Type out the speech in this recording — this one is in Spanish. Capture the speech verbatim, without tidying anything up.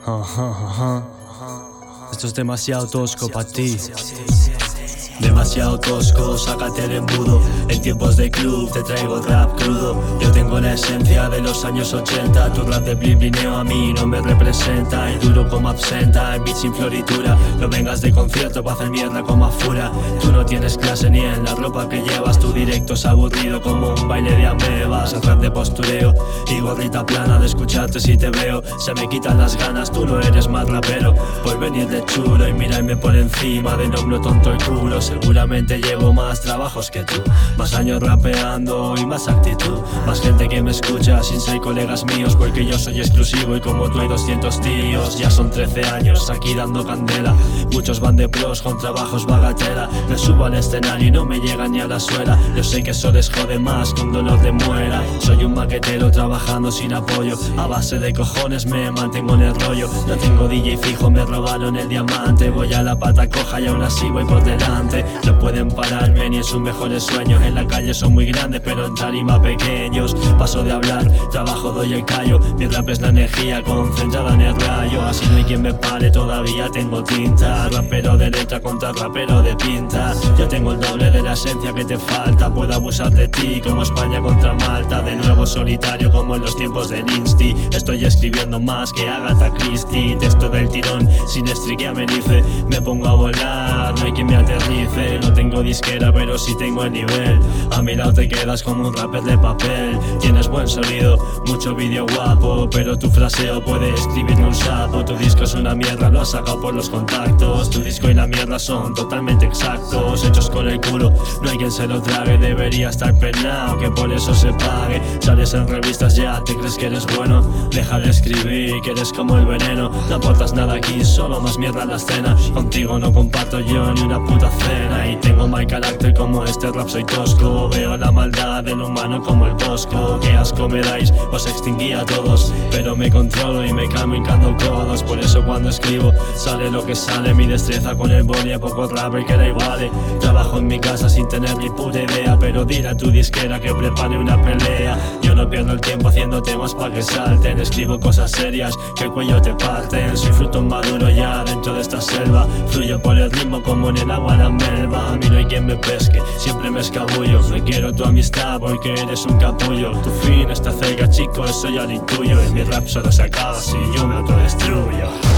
Ajá, ajá. Esto es demasiado tosco para ti. Demasiado tosco, sácate el embudo. En tiempos de club te traigo rap crudo. Yo tengo la esencia de los años ochenta. Tu rap de blin blineo a mí no me representa. Y duro como absenta, en beat sin floritura. No vengas de concierto pa' hacer mierda como afura. Tú no tienes clase ni en la ropa que llevas. Tu directo es aburrido como un baile de amebas. El rap de postureo y gorrita plana de escucharte si te veo. Se me quitan las ganas, tú no eres más rapero. Por venir de chulo y mirarme por encima. De nombro tonto el culo. Seguramente llevo más trabajos que tú, más años rapeando y más actitud. Más gente que me escucha sin ser colegas míos, porque yo soy exclusivo y como tú hay doscientos tíos. Ya son trece años aquí dando candela. Muchos van de pros con trabajos bagatela. Me subo al escenario y no me llega ni a la suela. Yo sé que eso les jode más con dolor de muela. Soy un maquetero trabajando sin apoyo. A base de cojones me mantengo en el rollo. No tengo D J fijo, me robaron el diamante. Voy a la pata coja y aún así voy por delante. No pueden pararme ni en sus mejores sueños. En la calle son muy grandes pero en tarima pequeños. Paso de hablar, trabajo, doy el callo. Mi rap es la energía concentrada en el rayo. Así no hay quien me pare, todavía tengo tinta. Rapero de letra contra rapero de pinta. Yo tengo el doble de la esencia que te falta. Puedo abusar de ti como España contra Malta. De nuevo solitario como en los tiempos del Insti. Estoy escribiendo más que Agatha Christie. Texto del tirón, sin estrique amenice. Me pongo a volar, no hay quien me aterrice. No tengo disquera pero sí tengo el nivel. A mi lado te quedas como un rapper de papel. Tienes buen sonido, mucho vídeo guapo, pero tu fraseo puede escribirme un sapo. Tu disco es una mierda, lo has sacado por los contactos. Tu disco y la mierda son totalmente exactos, hechos con el culo, no hay quien se lo trague. Debería estar penado, que por eso se pague. Sales en revistas ya, te crees que eres bueno. Deja de escribir, que eres como el veneno. No aportas nada aquí, solo más mierda en la escena. Contigo no comparto yo ni una puta cena. Y tengo mal carácter como este rap soy tosco. Veo la maldad del humano como el bosco. Qué asco me dais, os extinguí a todos. Pero me controlo y me calmo hincando codos. Por eso cuando escribo sale lo que sale. Mi destreza con el boli a poco rapper que da igual. Trabajo en mi casa sin tener ni puta idea. Pero dile a tu disquera que prepare una pelea. Yo no pierdo el tiempo haciendo temas pa' que salten. Escribo cosas serias que el cuello te parten. Soy fruto maduro ya dentro de esta selva. Fluyo por el ritmo como en el agua la melva. A mí no hay quien me pesque, siempre me escabullo. No quiero tu amistad porque eres un capullo. Tu fin está cerca chico, eso ya lo intuyo. Y mi rap solo se acaba si yo me autodestruyo.